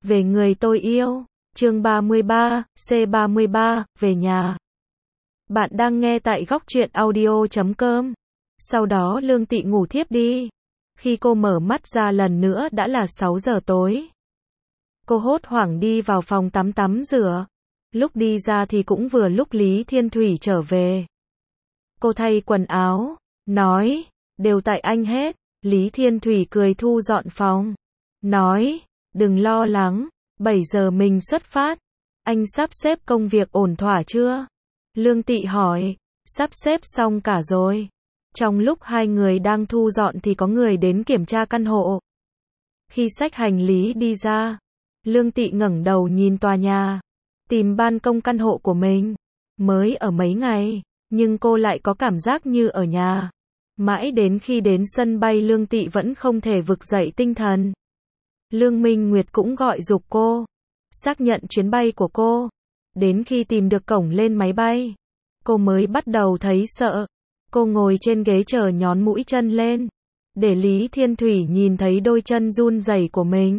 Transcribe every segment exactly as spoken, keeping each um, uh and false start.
Về người tôi yêu. Chương ba mươi ba, C ba mươi ba, về nhà. Bạn đang nghe tại góc truyện audio chấm com. Sau đó Lương Tị ngủ thiếp đi. Khi cô mở mắt ra lần nữa đã là sáu giờ tối. Cô hốt hoảng đi vào phòng tắm tắm rửa. Lúc đi ra thì cũng vừa lúc Lý Thiên Thủy trở về. Cô thay quần áo, nói, đều tại anh hết. Lý Thiên Thủy cười thu dọn phòng. Nói, đừng lo lắng, bảy giờ mình xuất phát. Anh sắp xếp công việc ổn thỏa chưa? Lương Tị hỏi, sắp xếp xong cả rồi. Trong lúc hai người đang thu dọn thì có người đến kiểm tra căn hộ. Khi xách hành lý đi ra, Lương Tị ngẩng đầu nhìn tòa nhà, tìm ban công căn hộ của mình. Mới ở mấy ngày, nhưng cô lại có cảm giác như ở nhà. Mãi đến khi đến sân bay Lương Tị vẫn không thể vực dậy tinh thần. Lương Minh Nguyệt cũng gọi giục cô, xác nhận chuyến bay của cô. Đến khi tìm được cổng lên máy bay, cô mới bắt đầu thấy sợ. Cô ngồi trên ghế chờ nhón mũi chân lên, để Lý Thiên Thủy nhìn thấy đôi chân run rẩy của mình.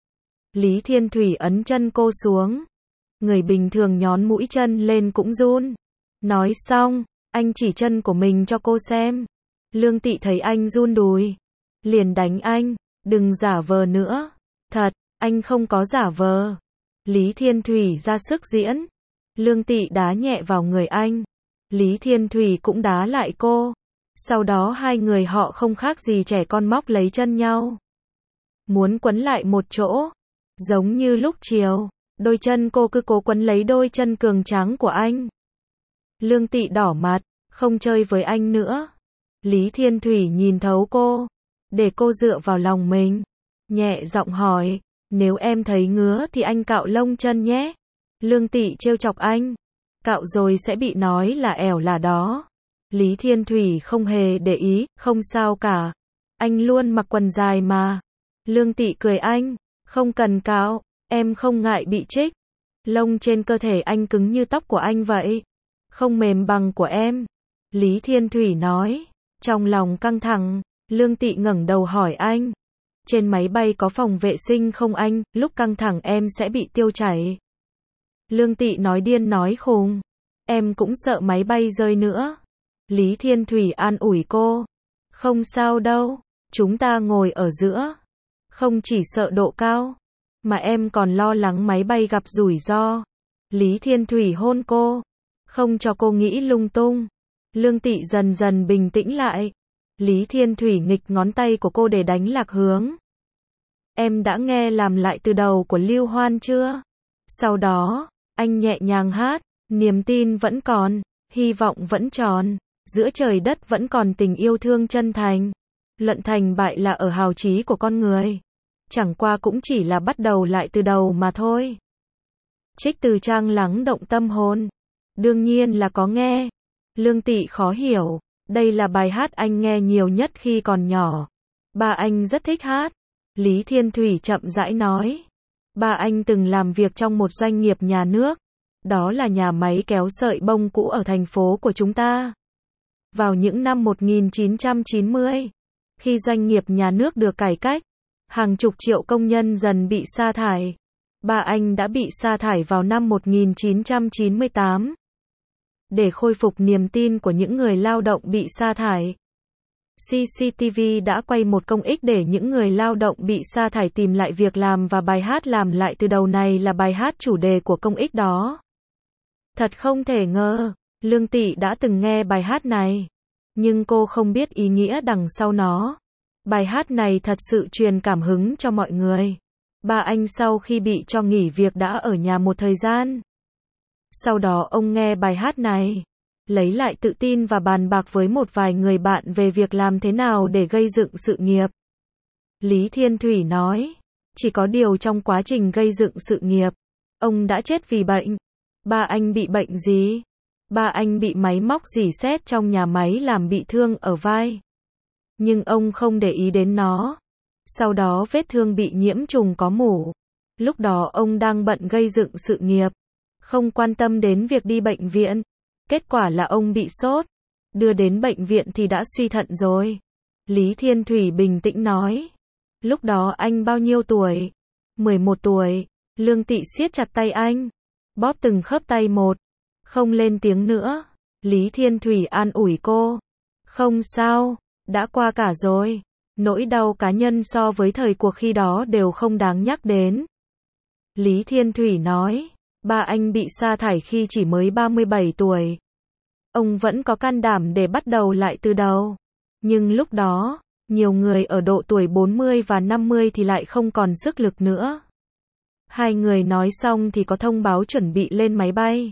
Lý Thiên Thủy ấn chân cô xuống. Người bình thường nhón mũi chân lên cũng run. Nói xong, anh chỉ chân của mình cho cô xem. Lương Tị thấy anh run đùi, liền đánh anh, đừng giả vờ nữa. Thật, anh không có giả vờ. Lý Thiên Thủy ra sức diễn. Lương Tị đá nhẹ vào người anh. Lý Thiên Thủy cũng đá lại cô. Sau đó hai người họ không khác gì trẻ con móc lấy chân nhau, muốn quấn lại một chỗ. Giống như lúc chiều, đôi chân cô cứ cố quấn lấy đôi chân cường tráng của anh. Lương Tị đỏ mặt, không chơi với anh nữa. Lý Thiên Thủy nhìn thấu cô, để cô dựa vào lòng mình, nhẹ giọng hỏi, nếu em thấy ngứa thì anh cạo lông chân nhé. Lương Tị trêu chọc anh, cạo rồi sẽ bị nói là ẻo là đó. Lý Thiên Thủy không hề để ý, không sao cả. Anh luôn mặc quần dài mà. Lương Tị cười anh, không cần cạo, em không ngại bị trích. Lông trên cơ thể anh cứng như tóc của anh vậy, không mềm bằng của em. Lý Thiên Thủy nói, trong lòng căng thẳng. Lương Tị ngẩng đầu hỏi anh, trên máy bay có phòng vệ sinh không anh, lúc căng thẳng em sẽ bị tiêu chảy. Lương Tị nói điên nói khùng, em cũng sợ máy bay rơi nữa. Lý Thiên Thủy an ủi cô, không sao đâu, chúng ta ngồi ở giữa. Không chỉ sợ độ cao, mà em còn lo lắng máy bay gặp rủi ro. Lý Thiên Thủy hôn cô, không cho cô nghĩ lung tung. Lương Tị dần dần bình tĩnh lại. Lý Thiên Thủy nghịch ngón tay của cô để đánh lạc hướng. Em đã nghe làm lại từ đầu của Lưu Hoan chưa? Sau đó, anh nhẹ nhàng hát, niềm tin vẫn còn, hy vọng vẫn tròn, giữa trời đất vẫn còn tình yêu thương chân thành. Luận thành bại là ở hào trí của con người. Chẳng qua cũng chỉ là bắt đầu lại từ đầu mà thôi. Trích từ trang lắng động tâm hồn. Đương nhiên là có nghe. Lương Tị khó hiểu. Đây là bài hát anh nghe nhiều nhất khi còn nhỏ. Ba anh rất thích hát. Lý Thiên Thủy chậm rãi nói. Ba anh từng làm việc trong một doanh nghiệp nhà nước. Đó là nhà máy kéo sợi bông cũ ở thành phố của chúng ta. Vào những năm một nghìn chín trăm chín mươi, khi doanh nghiệp nhà nước được cải cách, hàng chục triệu công nhân dần bị sa thải. Ba anh đã bị sa thải vào năm một nghìn chín trăm chín mươi tám. Để khôi phục niềm tin của những người lao động bị sa thải, xê xê tê vê đã quay một công ích để những người lao động bị sa thải tìm lại việc làm, và bài hát làm lại từ đầu này là bài hát chủ đề của công ích đó. Thật không thể ngờ, Lương Tị đã từng nghe bài hát này, nhưng cô không biết ý nghĩa đằng sau nó. Bài hát này thật sự truyền cảm hứng cho mọi người. Ba anh sau khi bị cho nghỉ việc đã ở nhà một thời gian. Sau đó ông nghe bài hát này, lấy lại tự tin và bàn bạc với một vài người bạn về việc làm thế nào để gây dựng sự nghiệp. Lý Thiên Thủy nói, chỉ có điều trong quá trình gây dựng sự nghiệp, ông đã chết vì bệnh. Ba anh bị bệnh gì? Ba anh bị máy móc rỉ sét trong nhà máy làm bị thương ở vai. Nhưng ông không để ý đến nó. Sau đó vết thương bị nhiễm trùng có mủ. Lúc đó ông đang bận gây dựng sự nghiệp, không quan tâm đến việc đi bệnh viện. Kết quả là ông bị sốt. Đưa đến bệnh viện thì đã suy thận rồi. Lý Thiên Thủy bình tĩnh nói. Lúc đó anh bao nhiêu tuổi? mười một tuổi. Lương Tị siết chặt tay anh, bóp từng khớp tay một, không lên tiếng nữa. Lý Thiên Thủy an ủi cô, không sao, đã qua cả rồi, nỗi đau cá nhân so với thời cuộc khi đó đều không đáng nhắc đến. Lý Thiên Thủy nói, ba anh bị sa thải khi chỉ mới ba mươi bảy tuổi. Ông vẫn có can đảm để bắt đầu lại từ đầu. Nhưng lúc đó, nhiều người ở độ tuổi bốn mươi và năm mươi thì lại không còn sức lực nữa. Hai người nói xong thì có thông báo chuẩn bị lên máy bay.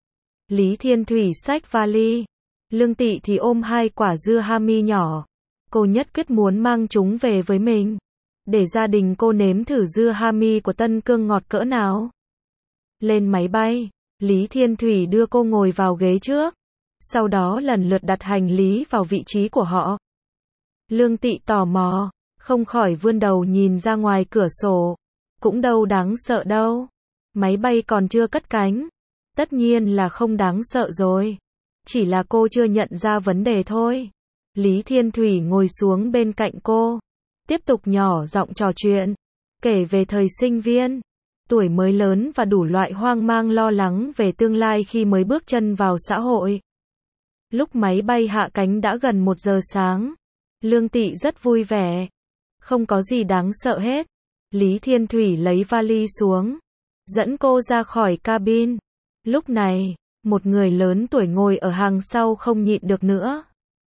Lý Thiên Thủy xách vali, Lương Tị thì ôm hai quả dưa hami nhỏ. Cô nhất quyết muốn mang chúng về với mình, để gia đình cô nếm thử dưa hami của Tân Cương ngọt cỡ nào. Lên máy bay, Lý Thiên Thủy đưa cô ngồi vào ghế trước, sau đó lần lượt đặt hành lý vào vị trí của họ. Lương Tị tò mò, không khỏi vươn đầu nhìn ra ngoài cửa sổ. Cũng đâu đáng sợ đâu. Máy bay còn chưa cất cánh. Tất nhiên là không đáng sợ rồi. Chỉ là cô chưa nhận ra vấn đề thôi. Lý Thiên Thủy ngồi xuống bên cạnh cô, tiếp tục nhỏ giọng trò chuyện, kể về thời sinh viên, tuổi mới lớn và đủ loại hoang mang lo lắng về tương lai khi mới bước chân vào xã hội. Lúc máy bay hạ cánh đã gần một giờ sáng. Lương Tị rất vui vẻ. Không có gì đáng sợ hết. Lý Thiên Thủy lấy vali xuống, dẫn cô ra khỏi cabin. Lúc này, một người lớn tuổi ngồi ở hàng sau không nhịn được nữa.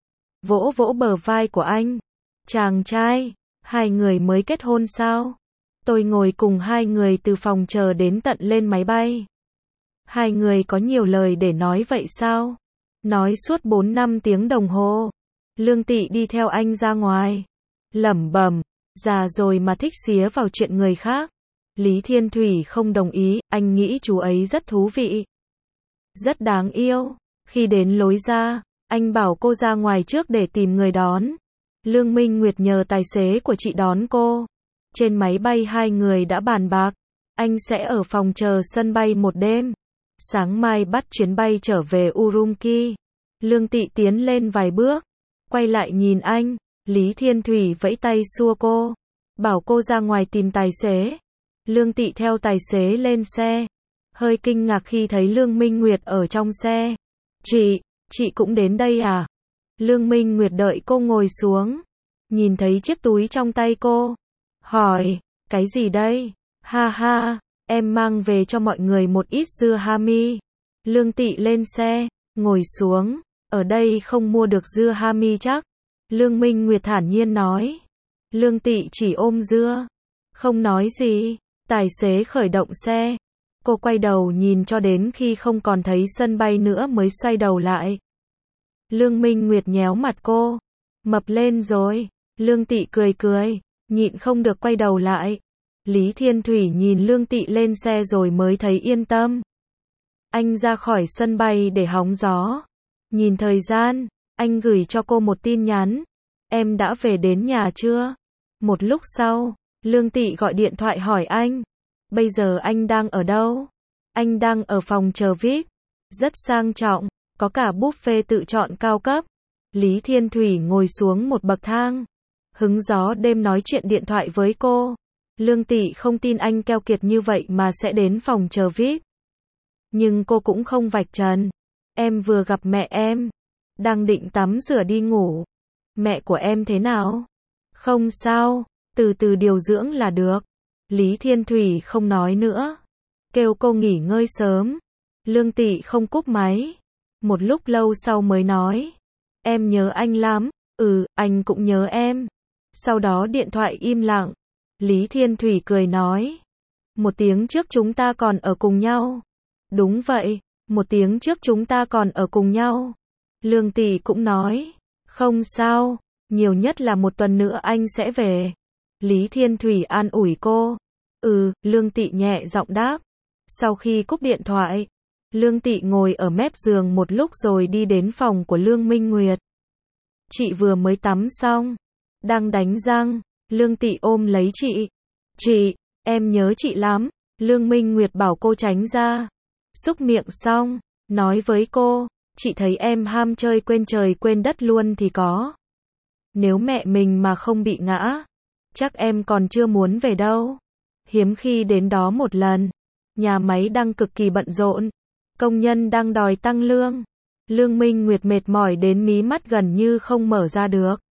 Vỗ vỗ bờ vai của anh. Chàng trai, hai người mới kết hôn sao? Tôi ngồi cùng hai người từ phòng chờ đến tận lên máy bay. Hai người có nhiều lời để nói vậy sao? Nói suốt bốn năm tiếng đồng hồ. Lương Tị đi theo anh ra ngoài, lẩm bẩm, già rồi mà thích xía vào chuyện người khác. Lý Thiên Thủy không đồng ý, anh nghĩ chú ấy rất thú vị, rất đáng yêu. Khi đến lối ra, anh bảo cô ra ngoài trước để tìm người đón. Lương Minh Nguyệt nhờ tài xế của chị đón cô. Trên máy bay hai người đã bàn bạc, anh sẽ ở phòng chờ sân bay một đêm, sáng mai bắt chuyến bay trở về Urumqi. Lương Tị tiến lên vài bước, quay lại nhìn anh. Lý Thiên Thủy vẫy tay xua cô, bảo cô ra ngoài tìm tài xế. Lương Tị theo tài xế lên xe, hơi kinh ngạc khi thấy Lương Minh Nguyệt ở trong xe. Chị, chị cũng đến đây à? Lương Minh Nguyệt đợi cô ngồi xuống, nhìn thấy chiếc túi trong tay cô, hỏi, cái gì đây? Ha ha, em mang về cho mọi người một ít dưa hami. Lương Tị lên xe, ngồi xuống, ở đây không mua được dưa hami chắc. Lương Minh Nguyệt thản nhiên nói. Lương Tị chỉ ôm dưa, không nói gì. Tài xế khởi động xe. Cô quay đầu nhìn cho đến khi không còn thấy sân bay nữa mới xoay đầu lại. Lương Minh Nguyệt nhéo mặt cô. Mập lên rồi. Lương Tị cười cười, nhịn không được quay đầu lại. Lý Thiên Thủy nhìn Lương Tị lên xe rồi mới thấy yên tâm. Anh ra khỏi sân bay để hóng gió. Nhìn thời gian, anh gửi cho cô một tin nhắn. Em đã về đến nhà chưa? Một lúc sau, Lương Tị gọi điện thoại hỏi anh. Bây giờ anh đang ở đâu? Anh đang ở phòng chờ vi ai pi. Rất sang trọng, có cả buffet tự chọn cao cấp. Lý Thiên Thủy ngồi xuống một bậc thang, hứng gió đêm nói chuyện điện thoại với cô. Lương Tị không tin anh keo kiệt như vậy mà sẽ đến phòng chờ vi ai pi. Nhưng cô cũng không vạch trần. Em vừa gặp mẹ em, đang định tắm rửa đi ngủ. Mẹ của em thế nào? Không sao, từ từ điều dưỡng là được. Lý Thiên Thủy không nói nữa, kêu cô nghỉ ngơi sớm. Lương Tị không cúp máy. Một lúc lâu sau mới nói, em nhớ anh lắm. Ừ, anh cũng nhớ em. Sau đó điện thoại im lặng. Lý Thiên Thủy cười nói, một tiếng trước chúng ta còn ở cùng nhau. Đúng vậy, một tiếng trước chúng ta còn ở cùng nhau. Lương Tị cũng nói, không sao, nhiều nhất là một tuần nữa anh sẽ về. Lý Thiên Thủy an ủi cô. Ừ, Lương Tị nhẹ giọng đáp. Sau khi cúp điện thoại, Lương Tị ngồi ở mép giường một lúc rồi đi đến phòng của Lương Minh Nguyệt. Chị vừa mới tắm xong, đang đánh răng. Lương Tị ôm lấy chị. Chị, em nhớ chị lắm. Lương Minh Nguyệt bảo cô tránh ra. Xúc miệng xong, nói với cô, chị thấy em ham chơi quên trời quên đất luôn thì có. Nếu mẹ mình mà không bị ngã, chắc em còn chưa muốn về đâu. hiếm khi đến đó một lần. Nhà máy đang cực kỳ bận rộn, công nhân đang đòi tăng lương. Lương Minh Nguyệt mệt mỏi đến mí mắt gần như không mở ra được.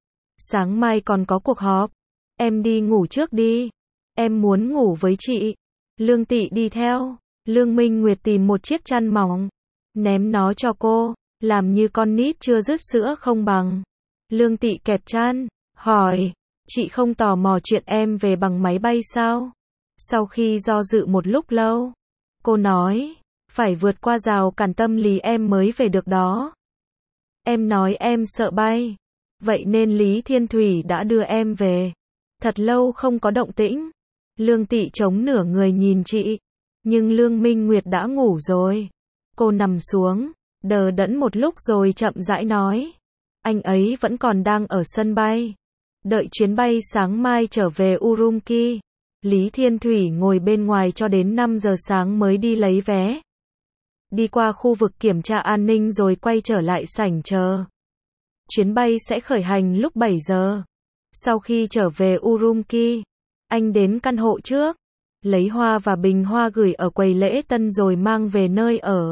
Sáng mai còn có cuộc họp, em đi ngủ trước đi, em muốn ngủ với chị. Lương Tị đi theo, Lương Minh Nguyệt tìm một chiếc chăn mỏng, ném nó cho cô, làm như con nít chưa dứt sữa không bằng. Lương Tị kẹp chăn, hỏi, chị không tò mò chuyện em về bằng máy bay sao? Sau khi do dự một lúc lâu, cô nói, phải vượt qua rào cản tâm lý em mới về được đó. Em nói em sợ bay, vậy nên Lý Thiên Thủy đã đưa em về. Thật lâu không có động tĩnh. Lương Tị chống nửa người nhìn chị, nhưng Lương Minh Nguyệt đã ngủ rồi. Cô nằm xuống, đờ đẫn một lúc rồi chậm rãi nói, anh ấy vẫn còn đang ở sân bay, đợi chuyến bay sáng mai trở về Urumqi. Lý Thiên Thủy ngồi bên ngoài cho đến năm giờ sáng mới đi lấy vé. Đi qua khu vực kiểm tra an ninh rồi quay trở lại sảnh chờ. Chuyến bay sẽ khởi hành lúc bảy giờ. Sau khi trở về Urumqi, anh đến căn hộ trước, lấy hoa và bình hoa gửi ở quầy lễ tân rồi mang về nơi ở.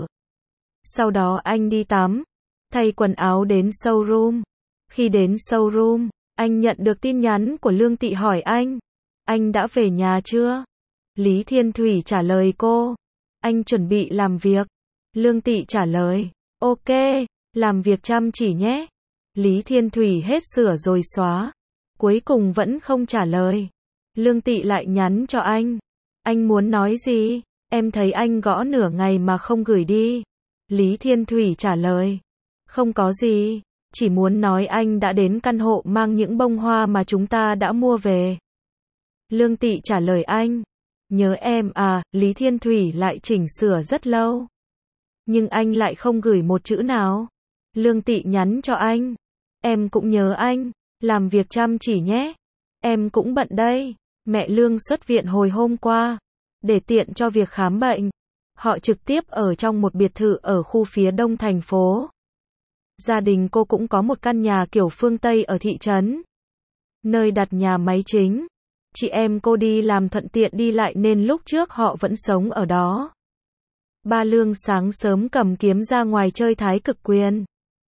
Sau đó anh đi tắm, thay quần áo đến showroom. Khi đến showroom, anh nhận được tin nhắn của Lương Tị hỏi anh, anh đã về nhà chưa? Lý Thiên Thủy trả lời cô, anh chuẩn bị làm việc. Lương Tị trả lời, ok, làm việc chăm chỉ nhé. Lý Thiên Thủy hết sửa rồi xóa, cuối cùng vẫn không trả lời. Lương Tị lại nhắn cho anh, anh muốn nói gì? Em thấy anh gõ nửa ngày mà không gửi đi. Lý Thiên Thủy trả lời, không có gì, chỉ muốn nói anh đã đến căn hộ mang những bông hoa mà chúng ta đã mua về. Lương Tị trả lời anh, nhớ em à. Lý Thiên Thủy lại chỉnh sửa rất lâu, nhưng anh lại không gửi một chữ nào. Lương Tị nhắn cho anh, em cũng nhớ anh, làm việc chăm chỉ nhé. Em cũng bận đây. Mẹ Lương xuất viện hồi hôm qua, để tiện cho việc khám bệnh. Họ trực tiếp ở trong một biệt thự ở khu phía đông thành phố. Gia đình cô cũng có một căn nhà kiểu phương Tây ở thị trấn, nơi đặt nhà máy chính. Chị em cô đi làm thuận tiện đi lại nên lúc trước họ vẫn sống ở đó. Ba Lương sáng sớm cầm kiếm ra ngoài chơi thái cực quyền.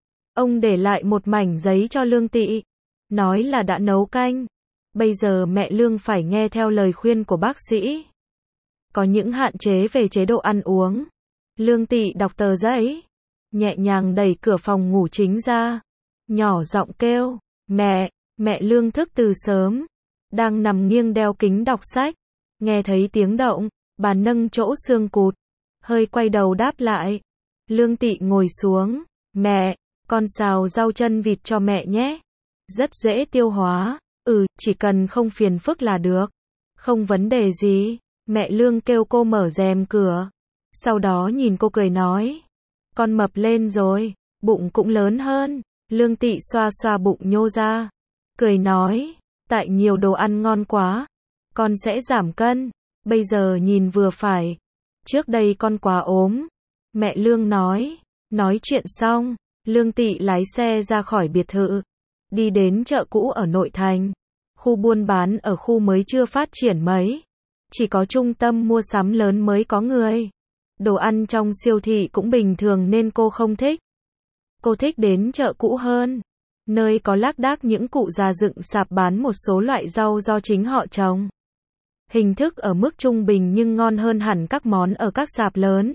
Ông để lại một mảnh giấy cho Lương Tị, nói là đã nấu canh. Bây giờ mẹ Lương phải nghe theo lời khuyên của bác sĩ, có những hạn chế về chế độ ăn uống. Lương Tị đọc tờ giấy, nhẹ nhàng đẩy cửa phòng ngủ chính ra, nhỏ giọng kêu, mẹ. Mẹ Lương thức từ sớm, đang nằm nghiêng đeo kính đọc sách, nghe thấy tiếng động, bà nâng chỗ xương cụt, hơi quay đầu đáp lại. Lương Tị ngồi xuống, mẹ, con xào rau chân vịt cho mẹ nhé, rất dễ tiêu hóa. Ừ, chỉ cần không phiền phức là được. Không vấn đề gì. Mẹ Lương kêu cô mở rèm cửa, sau đó nhìn cô cười nói, con mập lên rồi, bụng cũng lớn hơn. Lương Tị xoa xoa bụng nhô ra, cười nói, tại nhiều đồ ăn ngon quá, con sẽ giảm cân, bây giờ nhìn vừa phải, trước đây con quá ốm. Mẹ Lương nói, nói chuyện xong, Lương Tị lái xe ra khỏi biệt thự, đi đến chợ cũ ở nội thành. Khu buôn bán ở khu mới chưa phát triển mấy, chỉ có trung tâm mua sắm lớn mới có người. Đồ ăn trong siêu thị cũng bình thường nên cô không thích. Cô thích đến chợ cũ hơn, nơi có lác đác những cụ già dựng sạp bán một số loại rau do chính họ trồng. Hình thức ở mức trung bình nhưng ngon hơn hẳn các món ở các sạp lớn.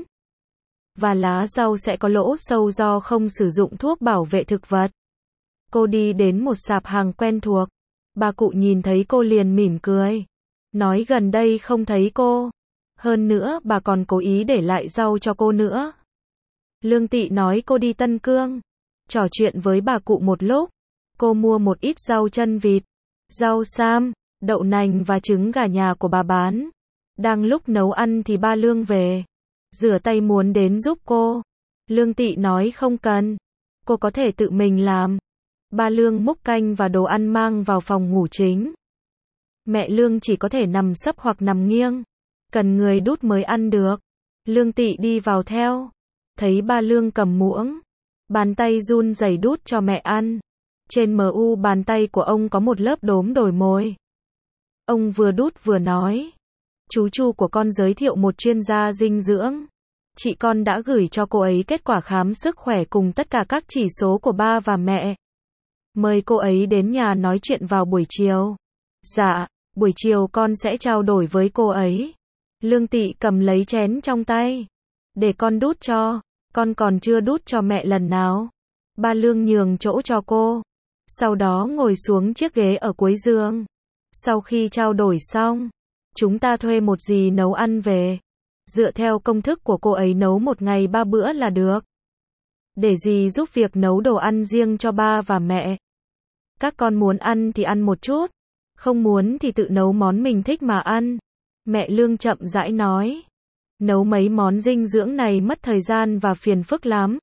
Và lá rau sẽ có lỗ sâu do không sử dụng thuốc bảo vệ thực vật. Cô đi đến một sạp hàng quen thuộc. Bà cụ nhìn thấy cô liền mỉm cười, nói gần đây không thấy cô. Hơn nữa bà còn cố ý để lại rau cho cô nữa. Lương Tị nói cô đi Tân Cương. Trò chuyện với bà cụ một lúc, cô mua một ít rau chân vịt, rau sam, đậu nành và trứng gà nhà của bà bán. Đang lúc nấu ăn thì ba Lương về, rửa tay muốn đến giúp cô. Lương Tị nói không cần, cô có thể tự mình làm. Ba Lương múc canh và đồ ăn mang vào phòng ngủ chính. Mẹ Lương chỉ có thể nằm sấp hoặc nằm nghiêng, cần người đút mới ăn được. Lương Tị đi vào theo, thấy ba Lương cầm muỗng, bàn tay run rẩy đút cho mẹ ăn. Trên mu bàn tay của ông có một lớp đốm đồi mồi. Ông vừa đút vừa nói, Chú Chu của con giới thiệu một chuyên gia dinh dưỡng. Chị con đã gửi cho cô ấy kết quả khám sức khỏe cùng tất cả các chỉ số của ba và mẹ. Mời cô ấy đến nhà nói chuyện vào buổi chiều. Dạ, buổi chiều con sẽ trao đổi với cô ấy. Lương Tị cầm lấy chén trong tay. Để con đút cho, con còn chưa đút cho mẹ lần nào. Ba Lương nhường chỗ cho cô. Sau đó ngồi xuống chiếc ghế ở cuối giường. Sau khi trao đổi xong, chúng ta thuê một dì nấu ăn về. Dựa theo công thức của cô ấy nấu một ngày ba bữa là được. Để dì giúp việc nấu đồ ăn riêng cho ba và mẹ. Các con muốn ăn thì ăn một chút, không muốn thì tự nấu món mình thích mà ăn. Mẹ Lương chậm rãi nói. Nấu mấy món dinh dưỡng này mất thời gian và phiền phức lắm.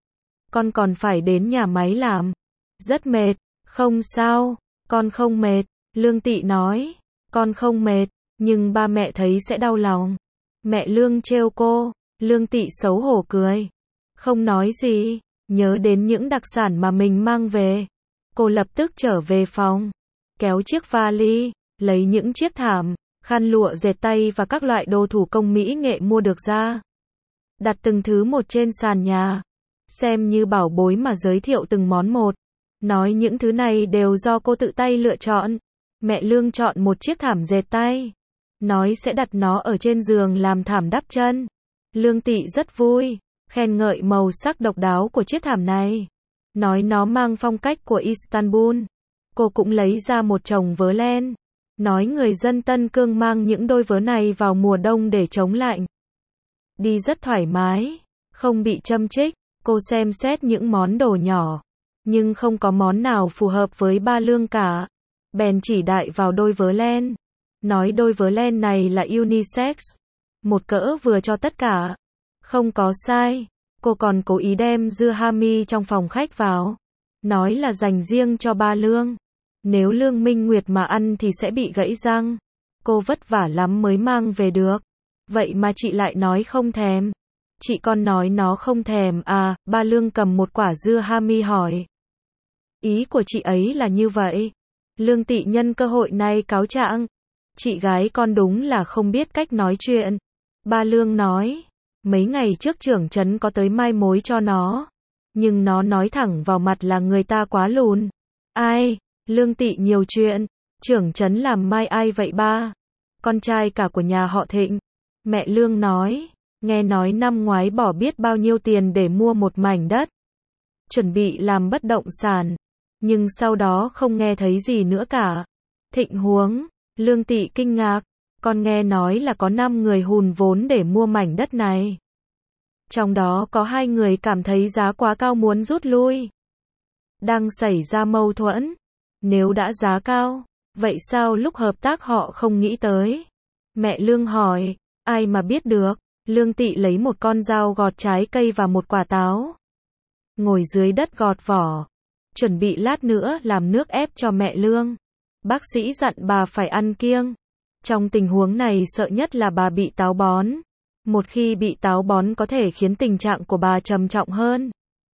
Con còn phải đến nhà máy làm. Rất mệt. Không sao, con không mệt. Lương Tị nói. Con không mệt, nhưng ba mẹ thấy sẽ đau lòng. Mẹ Lương trêu cô. Lương Tị xấu hổ cười. Không nói gì, nhớ đến những đặc sản mà mình mang về. Cô lập tức trở về phòng. Kéo chiếc vali, lấy những chiếc thảm, khăn lụa dệt tay và các loại đồ thủ công mỹ nghệ mua được ra. Đặt từng thứ một trên sàn nhà. Xem như bảo bối mà giới thiệu từng món một. Nói những thứ này đều do cô tự tay lựa chọn. Mẹ Lương chọn một chiếc thảm dệt tay. Nói sẽ đặt nó ở trên giường làm thảm đắp chân. Lương Tị rất vui, khen ngợi màu sắc độc đáo của chiếc thảm này. Nói nó mang phong cách của Istanbul. Cô cũng lấy ra một chồng vớ len. Nói người dân Tân Cương mang những đôi vớ này vào mùa đông để chống lạnh. Đi rất thoải mái, không bị châm chích. Cô xem xét những món đồ nhỏ, nhưng không có món nào phù hợp với ba Lương cả. Bèn chỉ đại vào đôi vớ len. Nói đôi vớ len này là unisex. Một cỡ vừa cho tất cả. Không có sai. Cô còn cố ý đem dưa hami trong phòng khách vào. Nói là dành riêng cho ba Lương. Nếu Lương Minh Nguyệt mà ăn thì sẽ bị gãy răng. Cô vất vả lắm mới mang về được. Vậy mà chị lại nói không thèm. Chị con nói nó không thèm à, ba Lương cầm một quả dưa hami hỏi. Ý của chị ấy là như vậy. Lương Tị nhân cơ hội này cáo trạng. Chị gái con đúng là không biết cách nói chuyện. Ba Lương nói. Mấy ngày trước trưởng trấn có tới mai mối cho nó. Nhưng nó nói thẳng vào mặt là người ta quá lùn. Ai? Lương Tị nhiều chuyện. Trưởng trấn làm mai ai vậy ba? Con trai cả của nhà họ Thịnh. Mẹ Lương nói. Nghe nói năm ngoái bỏ biết bao nhiêu tiền để mua một mảnh đất. Chuẩn bị làm bất động sản. Nhưng sau đó không nghe thấy gì nữa cả. Thịnh huống. Lương Tị kinh ngạc. Con nghe nói là có năm người hùn vốn để mua mảnh đất này. Trong đó có hai người cảm thấy giá quá cao muốn rút lui. Đang xảy ra mâu thuẫn. Nếu đã giá cao, vậy sao lúc hợp tác họ không nghĩ tới? Mẹ Lương hỏi. Ai mà biết được. Lương Tị lấy một con dao gọt trái cây và một quả táo. Ngồi dưới đất gọt vỏ. Chuẩn bị lát nữa làm nước ép cho mẹ Lương. Bác sĩ dặn bà phải ăn kiêng. Trong tình huống này sợ nhất là bà bị táo bón. Một khi bị táo bón có thể khiến tình trạng của bà trầm trọng hơn.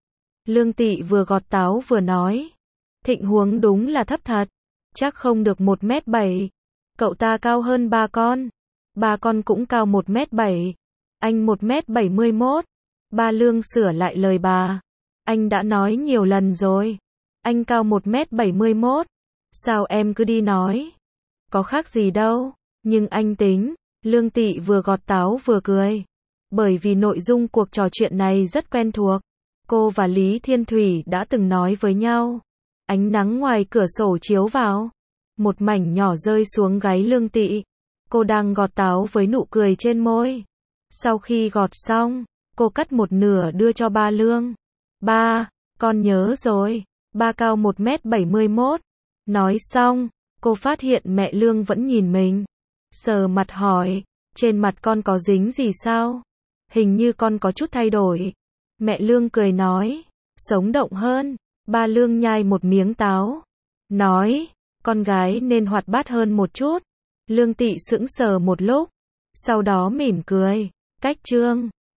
Lương Tị vừa gọt táo vừa nói. Thịnh huống đúng là thấp thật. Chắc không được một mét bảy. Cậu ta cao hơn ba con. Ba con cũng cao một mét bảy. Anh một mét bảy mươi mốt. Ba Lương sửa lại lời bà. Anh đã nói nhiều lần rồi. Anh cao một mét bảy mươi mốt. Sao em cứ đi nói? Có khác gì đâu. Nhưng anh tính. Lương Tị vừa gọt táo vừa cười. Bởi vì nội dung cuộc trò chuyện này rất quen thuộc. Cô và Lý Thiên Thủy đã từng nói với nhau. Ánh nắng ngoài cửa sổ chiếu vào. Một mảnh nhỏ rơi xuống gáy Lương Tị. Cô đang gọt táo với nụ cười trên môi. Sau khi gọt xong, cô cắt một nửa đưa cho ba Lương. Ba, con nhớ rồi. Ba cao một mét bảy mươi mốt. Nói xong, cô phát hiện mẹ Lương vẫn nhìn mình. Sờ mặt hỏi, trên mặt con có dính gì sao? Hình như con có chút thay đổi. Mẹ Lương cười nói, sống động hơn. Ba Lương nhai một miếng táo. Nói, con gái nên hoạt bát hơn một chút. Lương Tị sững sờ một lúc. Sau đó mỉm cười. Cách chương